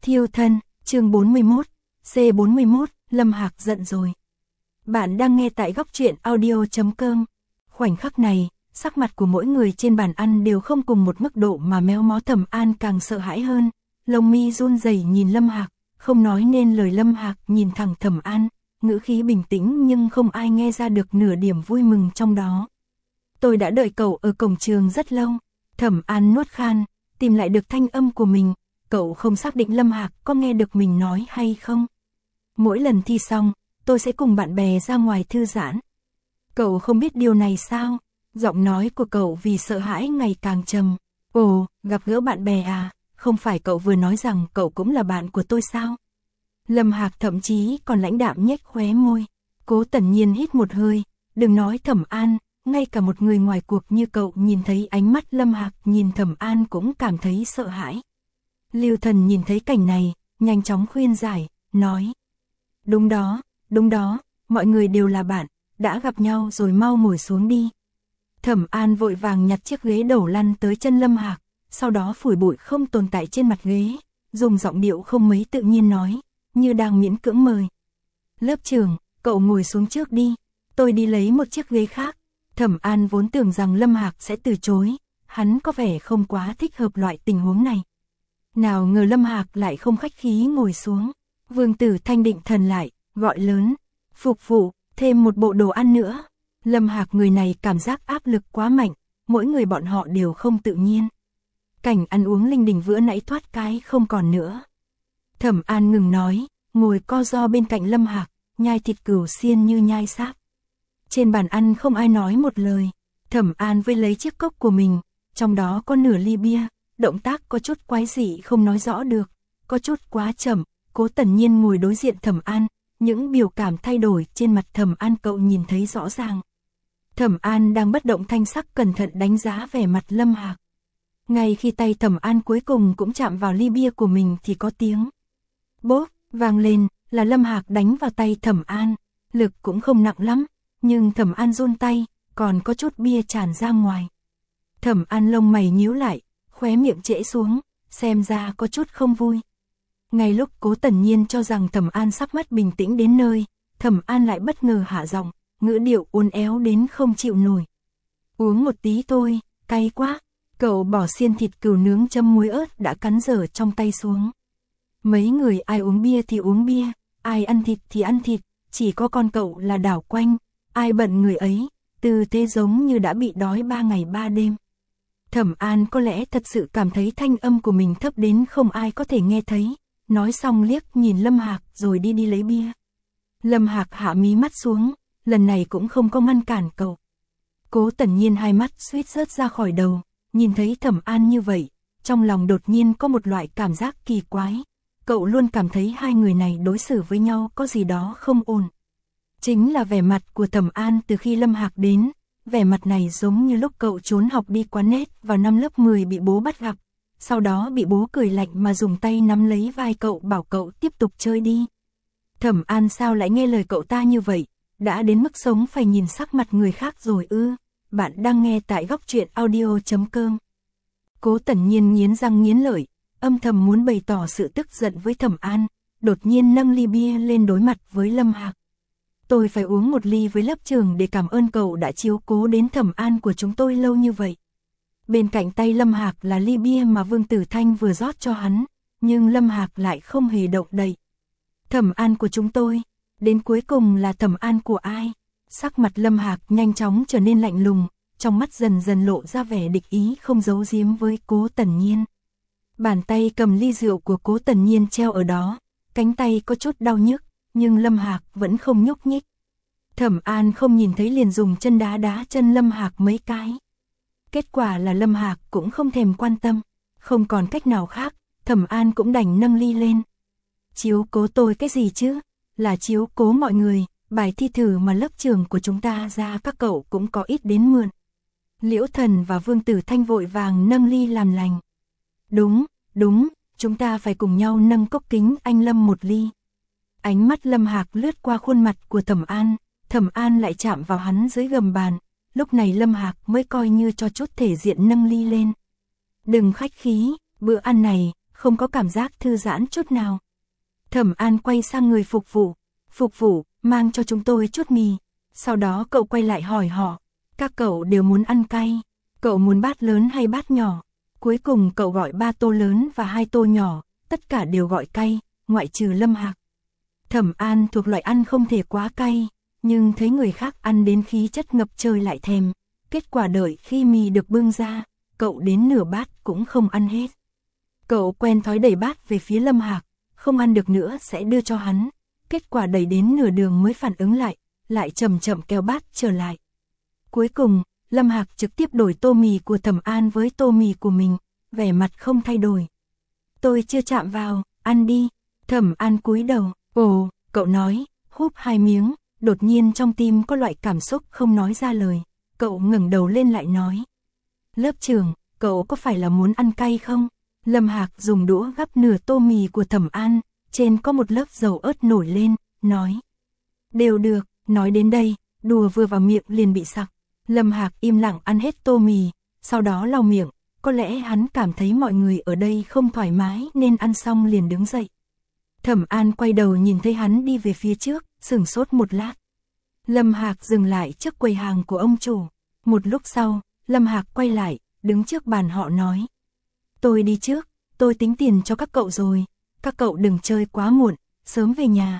Thiêu thân, chương 41, C41, Lâm Hạc giận rồi. Bạn đang nghe tại góc truyện audio.com. Khoảnh khắc này, sắc mặt của mỗi người trên bàn ăn đều không cùng một mức độ mà méo mó. Thẩm An càng sợ hãi hơn, lông mi run rẩy nhìn Lâm Hạc, không nói nên lời. Lâm Hạc nhìn thẳng Thẩm An, ngữ khí bình tĩnh nhưng không ai nghe ra được nửa điểm vui mừng trong đó. Tôi đã đợi cậu ở cổng trường rất lâu. Thẩm An nuốt khan, tìm lại được thanh âm của mình. Cậu không xác định Lâm Hạc có nghe được mình nói hay không. Mỗi lần thi xong, tôi sẽ cùng bạn bè ra ngoài thư giãn. Cậu không biết điều này sao? Giọng nói của cậu vì sợ hãi ngày càng trầm. Ồ, gặp gỡ bạn bè à? Không phải cậu vừa nói rằng cậu cũng là bạn của tôi sao? Lâm Hạc thậm chí còn lãnh đạm nhếch khóe môi. Cố Tần Nhiên hít một hơi. Đừng nói Thẩm An, ngay cả một người ngoài cuộc như cậu nhìn thấy ánh mắt Lâm Hạc nhìn Thẩm An cũng cảm thấy sợ hãi. Lưu Thần nhìn thấy cảnh này, nhanh chóng khuyên giải, nói. Đúng đó, mọi người đều là bạn, đã gặp nhau rồi mau ngồi xuống đi. Thẩm An vội vàng nhặt chiếc ghế đầu lăn tới chân Lâm Hạc, sau đó phủi bụi không tồn tại trên mặt ghế, dùng giọng điệu không mấy tự nhiên nói, như đang miễn cưỡng mời. Lớp trưởng, cậu ngồi xuống trước đi, tôi đi lấy một chiếc ghế khác. Thẩm An vốn tưởng rằng Lâm Hạc sẽ từ chối, hắn có vẻ không quá thích hợp loại tình huống này. Nào ngờ Lâm Hạc lại không khách khí ngồi xuống. Vương Tử Thanh định thần lại, gọi lớn, phục vụ, thêm một bộ đồ ăn nữa. Lâm Hạc người này cảm giác áp lực quá mạnh, mỗi người bọn họ đều không tự nhiên. Cảnh ăn uống linh đình vừa nãy thoát cái không còn nữa. Thẩm An ngừng nói, ngồi co ro bên cạnh Lâm Hạc, nhai thịt cừu xiên như nhai sáp. Trên bàn ăn không ai nói một lời. Thẩm An vơi lấy chiếc cốc của mình, trong đó có nửa ly bia, động tác có chút quái dị không nói rõ được, có chút quá chậm. Cố Tần Nhiên ngồi đối diện Thẩm An, những biểu cảm thay đổi trên mặt Thẩm An cậu nhìn thấy rõ ràng. Thẩm An đang bất động thanh sắc cẩn thận đánh giá vẻ mặt Lâm Hạc. Ngay khi tay Thẩm An cuối cùng cũng chạm vào ly bia của mình thì có tiếng bốp vang lên, là Lâm Hạc đánh vào tay Thẩm An, lực cũng không nặng lắm, nhưng Thẩm An run tay, còn có chút bia tràn ra ngoài. Thẩm An lông mày nhíu lại, khóe miệng trễ xuống, xem ra có chút không vui. Ngay lúc Cố Tần Nhiên cho rằng Thẩm An sắp mất bình tĩnh đến nơi, Thẩm An lại bất ngờ hạ giọng, ngữ điệu uốn éo đến không chịu nổi. Uống một tí thôi, cay quá. Cậu bỏ xiên thịt cừu nướng chấm muối ớt đã cắn dở trong tay xuống. Mấy người ai uống bia thì uống bia, ai ăn thịt thì ăn thịt, chỉ có con cậu là đảo quanh, ai bận người ấy, tư thế giống như đã bị đói 3 ngày 3 đêm. Thẩm An có lẽ thật sự cảm thấy thanh âm của mình thấp đến không ai có thể nghe thấy, nói xong liếc nhìn Lâm Hạc rồi đi lấy bia. Lâm Hạc hạ mí mắt xuống, lần này cũng không có ngăn cản cậu. Cố Tần Nhiên hai mắt suýt rớt ra khỏi đầu, nhìn thấy Thẩm An như vậy, trong lòng đột nhiên có một loại cảm giác kỳ quái. Cậu luôn cảm thấy hai người này đối xử với nhau có gì đó không ổn. Chính là vẻ mặt của Thẩm An từ khi Lâm Hạc đến, vẻ mặt này giống như lúc cậu trốn học đi quán nét vào năm lớp 10 bị bố bắt gặp, sau đó bị bố cười lạnh mà dùng tay nắm lấy vai cậu bảo cậu tiếp tục chơi đi. Thẩm An sao lại nghe lời cậu ta như vậy, đã đến mức sống phải nhìn sắc mặt người khác rồi ư? Bạn đang nghe tại góc truyện audio.com. Cố Tần Nhiên nghiến răng nghiến lợi, âm thầm muốn bày tỏ sự tức giận với Thẩm An, đột nhiên nâng ly bia lên đối mặt với Lâm Hạc. Tôi phải uống một ly với lớp trưởng để cảm ơn cậu đã chiếu cố đến Thẩm An của chúng tôi lâu như vậy. Bên cạnh tay Lâm Hạc là ly bia mà Vương Tử Thanh vừa rót cho hắn, nhưng Lâm Hạc lại không hề động đậy. Thẩm An của chúng tôi, đến cuối cùng là Thẩm An của ai? Sắc mặt Lâm Hạc nhanh chóng trở nên lạnh lùng, trong mắt dần dần lộ ra vẻ địch ý không giấu giếm với Cố Tần Nhiên. Bàn tay cầm ly rượu của Cố Tần Nhiên treo ở đó, cánh tay có chút đau nhức, nhưng Lâm Hạc vẫn không nhúc nhích. Thẩm An không nhìn thấy liền dùng chân đá chân Lâm Hạc mấy cái. Kết quả là Lâm Hạc cũng không thèm quan tâm, không còn cách nào khác, Thẩm An cũng đành nâng ly lên. Chiếu cố tôi cái gì chứ, là chiếu cố mọi người, bài thi thử mà lớp trưởng của chúng ta ra các cậu cũng có ít đến mượn. Liễu Thần và Vương Tử Thanh vội vàng nâng ly làm lành. Đúng, chúng ta phải cùng nhau nâng cốc kính anh Lâm một ly. Ánh mắt Lâm Hạc lướt qua khuôn mặt của Thẩm An lại chạm vào hắn dưới gầm bàn, lúc này Lâm Hạc mới coi như cho chút thể diện nâng ly lên. Đừng khách khí, bữa ăn này không có cảm giác thư giãn chút nào. Thẩm An quay sang người phục vụ, mang cho chúng tôi chút mì. Sau đó cậu quay lại hỏi họ, các cậu đều muốn ăn cay, cậu muốn bát lớn hay bát nhỏ? Cuối cùng cậu gọi 3 tô lớn và 2 tô nhỏ, tất cả đều gọi cay, ngoại trừ Lâm Hạc. Thẩm An thuộc loại ăn không thể quá cay, nhưng thấy người khác ăn đến khí chất ngập trời lại thèm. Kết quả đợi khi mì được bưng ra, cậu đến nửa bát cũng không ăn hết. Cậu quen thói đẩy bát về phía Lâm Hạc, không ăn được nữa sẽ đưa cho hắn. Kết quả đẩy đến nửa đường mới phản ứng lại chậm chậm kéo bát trở lại. Cuối cùng, Lâm Hạc trực tiếp đổi tô mì của Thẩm An với tô mì của mình, vẻ mặt không thay đổi. Tôi chưa chạm vào, ăn đi. Thẩm An cúi đầu, ồ, cậu nói, húp 2 miếng, đột nhiên trong tim có loại cảm xúc không nói ra lời. Cậu ngẩng đầu lên lại nói, lớp trưởng, cậu có phải là muốn ăn cay không? Lâm Hạc dùng đũa gắp nửa tô mì của Thẩm An, trên có một lớp dầu ớt nổi lên, nói, đều được. Nói đến đây, đùa vừa vào miệng liền bị sặc. Lâm Hạc im lặng ăn hết tô mì, sau đó lau miệng, có lẽ hắn cảm thấy mọi người ở đây không thoải mái nên ăn xong liền đứng dậy. Thẩm An quay đầu nhìn thấy hắn đi về phía trước, sửng sốt một lát. Lâm Hạc dừng lại trước quầy hàng của ông chủ. Một lúc sau, Lâm Hạc quay lại, đứng trước bàn họ nói, tôi đi trước, tôi tính tiền cho các cậu rồi, các cậu đừng chơi quá muộn, sớm về nhà.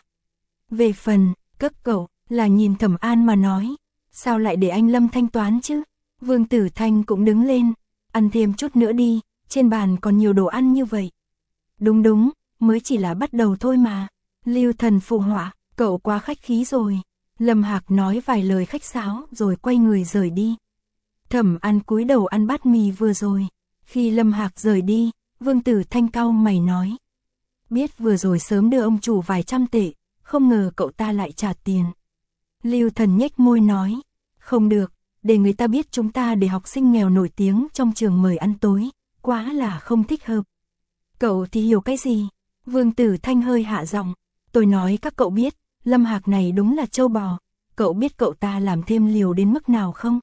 Về phần, các cậu, là nhìn Thẩm An mà nói, sao lại để anh Lâm thanh toán chứ? Vương Tử Thanh cũng đứng lên, ăn thêm chút nữa đi, trên bàn còn nhiều đồ ăn như vậy. Đúng, mới chỉ là bắt đầu thôi mà. Lưu Thần phụ họa, cậu quá khách khí rồi. Lâm Hạc nói vài lời khách sáo rồi quay người rời đi. Thẩm An cúi đầu ăn bát mì vừa rồi. Khi Lâm Hạc rời đi, Vương Tử Thanh cau mày nói, biết vừa rồi sớm đưa ông chủ vài trăm tệ, không ngờ cậu ta lại trả tiền. Lưu Thần nhếch môi nói, không được, để người ta biết chúng ta để học sinh nghèo nổi tiếng trong trường mời ăn tối, quá là không thích hợp. Cậu thì hiểu cái gì? Vương Tử Thanh hơi hạ giọng, tôi nói các cậu biết, Lâm Hạc này đúng là trâu bò, cậu biết cậu ta làm thêm liều đến mức nào không?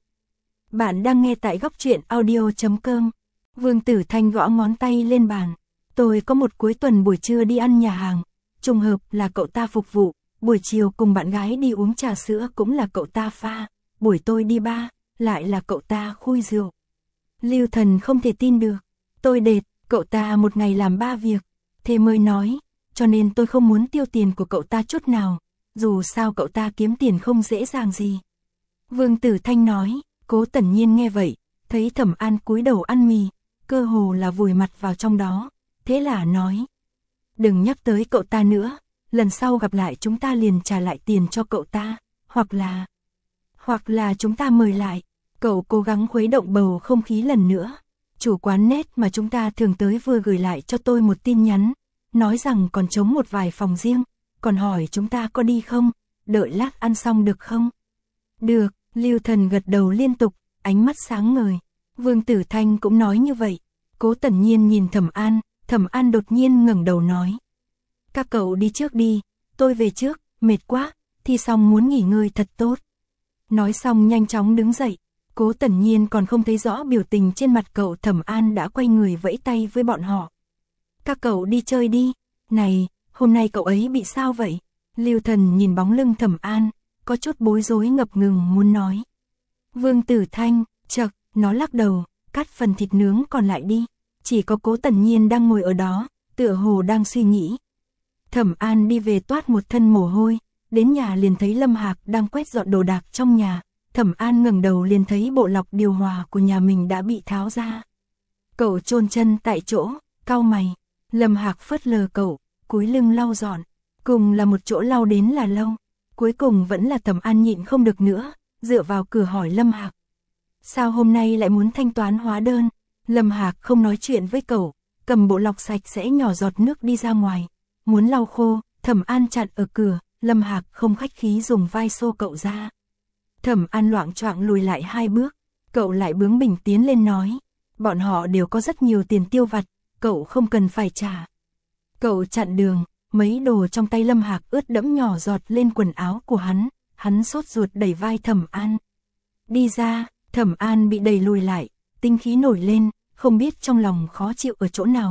Bạn đang nghe tại góc truyện audio.com. Vương Tử Thanh gõ ngón tay lên bàn, tôi có một cuối tuần buổi trưa đi ăn nhà hàng, trùng hợp là cậu ta phục vụ, buổi chiều cùng bạn gái đi uống trà sữa cũng là cậu ta pha, buổi tôi đi bar, lại là cậu ta khui rượu. Lưu Thần không thể tin được, tôi đệt, cậu ta một ngày làm 3 việc, thế mới nói, cho nên tôi không muốn tiêu tiền của cậu ta chút nào, dù sao cậu ta kiếm tiền không dễ dàng gì. Vương Tử Thanh nói, Cố Tẩn Nhiên nghe vậy, thấy Thẩm An cúi đầu ăn mì, cơ hồ là vùi mặt vào trong đó, thế là nói, đừng nhắc tới cậu ta nữa, lần sau gặp lại chúng ta liền trả lại tiền cho cậu ta, hoặc là chúng ta mời lại. Cậu cố gắng khuấy động bầu không khí lần nữa. Chủ quán nét mà chúng ta thường tới vừa gửi lại cho tôi một tin nhắn, nói rằng còn trống một vài phòng riêng, còn hỏi chúng ta có đi không, đợi lát ăn xong được không? Được, Lưu Thần gật đầu liên tục, ánh mắt sáng ngời. Vương Tử Thanh cũng nói như vậy. Cố Tẩn Nhiên nhìn Thẩm An đột nhiên ngẩng đầu nói, các cậu đi trước đi, tôi về trước, mệt quá, thi xong muốn nghỉ ngơi thật tốt. Nói xong nhanh chóng đứng dậy. Cố Tẩn Nhiên còn không thấy rõ biểu tình trên mặt cậu. Thẩm An đã quay người vẫy tay với bọn họ. Các cậu đi chơi đi. Này, hôm nay cậu ấy bị sao vậy? Lưu Thần nhìn bóng lưng Thẩm An, có chút bối rối ngập ngừng muốn nói. Vương Tử Thanh, chậc, nó lắc đầu, cắt phần thịt nướng còn lại đi. Chỉ có Cố Tẩn Nhiên đang ngồi ở đó, tựa hồ đang suy nghĩ. Thẩm An đi về toát một thân mồ hôi, đến nhà liền thấy Lâm Hạc đang quét dọn đồ đạc trong nhà. Thẩm An ngẩng đầu liền thấy bộ lọc điều hòa của nhà mình đã bị tháo ra. Cậu chôn chân tại chỗ, cau mày. Lâm Hạc phớt lờ cậu, cúi lưng lau dọn. Cùng là một chỗ lau đến là lâu. Cuối cùng vẫn là Thẩm An nhịn không được nữa, dựa vào cửa hỏi Lâm Hạc. Sao hôm nay lại muốn thanh toán hóa đơn? Lâm Hạc không nói chuyện với cậu, cầm bộ lọc sạch sẽ nhỏ giọt nước đi ra ngoài. Muốn lau khô, Thẩm An chặn ở cửa, Lâm Hạc không khách khí dùng vai xô cậu ra. Thẩm An loạng choạng lùi lại 2 bước, cậu lại bướng bỉnh tiến lên nói, bọn họ đều có rất nhiều tiền tiêu vặt, cậu không cần phải trả. Cậu chặn đường, mấy đồ trong tay Lâm Hạc ướt đẫm nhỏ giọt lên quần áo của hắn sốt ruột đẩy vai Thẩm An. Đi ra, Thẩm An bị đẩy lùi lại, tinh khí nổi lên, không biết trong lòng khó chịu ở chỗ nào,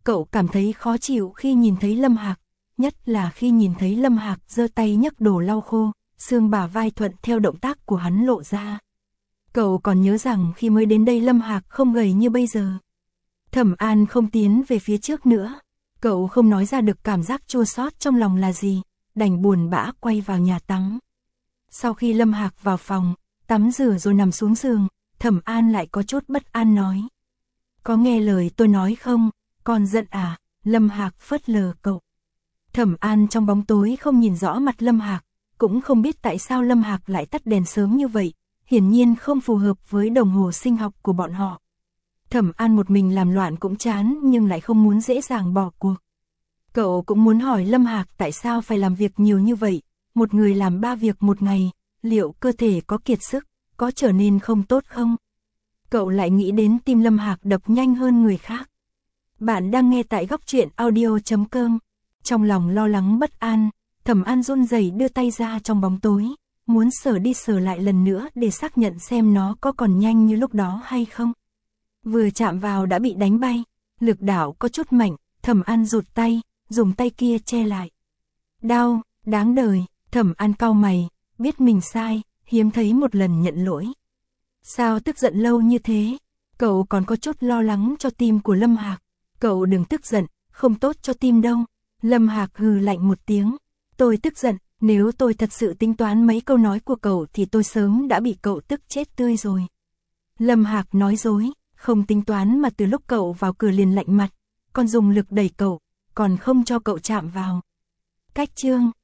Cậu cảm thấy khó chịu khi nhìn thấy Lâm Hạc, nhất là khi nhìn thấy Lâm Hạc giơ tay nhấc đồ lau khô, xương bả vai thuận theo động tác của hắn lộ ra. Cậu còn nhớ rằng khi mới đến đây Lâm Hạc không gầy như bây giờ. Thẩm An không tiến về phía trước nữa. Cậu không nói ra được cảm giác chua xót trong lòng là gì, đành buồn bã quay vào nhà tắm. Sau khi Lâm Hạc vào phòng, tắm rửa rồi nằm xuống giường, Thẩm An lại có chút bất an nói. Có nghe lời tôi nói không, con giận à? Lâm Hạc phớt lờ cậu. Thẩm An trong bóng tối không nhìn rõ mặt Lâm Hạc, cũng không biết tại sao Lâm Hạc lại tắt đèn sớm như vậy, hiển nhiên không phù hợp với đồng hồ sinh học của bọn họ. Thẩm An một mình làm loạn cũng chán nhưng lại không muốn dễ dàng bỏ cuộc. Cậu cũng muốn hỏi Lâm Hạc tại sao phải làm việc nhiều như vậy, một người làm 3 việc một ngày, liệu cơ thể có kiệt sức, có trở nên không tốt không? Cậu lại nghĩ đến tim Lâm Hạc đập nhanh hơn người khác. Bạn đang nghe tại góc truyện audio.com. Trong lòng lo lắng bất an, Thẩm An run rẩy đưa tay ra trong bóng tối, muốn sờ đi sờ lại lần nữa để xác nhận xem nó có còn nhanh như lúc đó hay không. Vừa chạm vào đã bị đánh bay, lực đạo có chút mạnh, Thẩm An rụt tay, dùng tay kia che lại. Đau, đáng đời, Thẩm An cau mày, biết mình sai, hiếm thấy một lần nhận lỗi. Sao tức giận lâu như thế? Cậu còn có chút lo lắng cho tim của Lâm Hạc. Cậu đừng tức giận, không tốt cho tim đâu. Lâm Hạc hừ lạnh một tiếng. Tôi tức giận, nếu tôi thật sự tính toán mấy câu nói của cậu thì tôi sớm đã bị cậu tức chết tươi rồi. Lâm Hạc nói dối, không tính toán mà từ lúc cậu vào cửa liền lạnh mặt, còn dùng lực đẩy cậu, còn không cho cậu chạm vào. Cách chương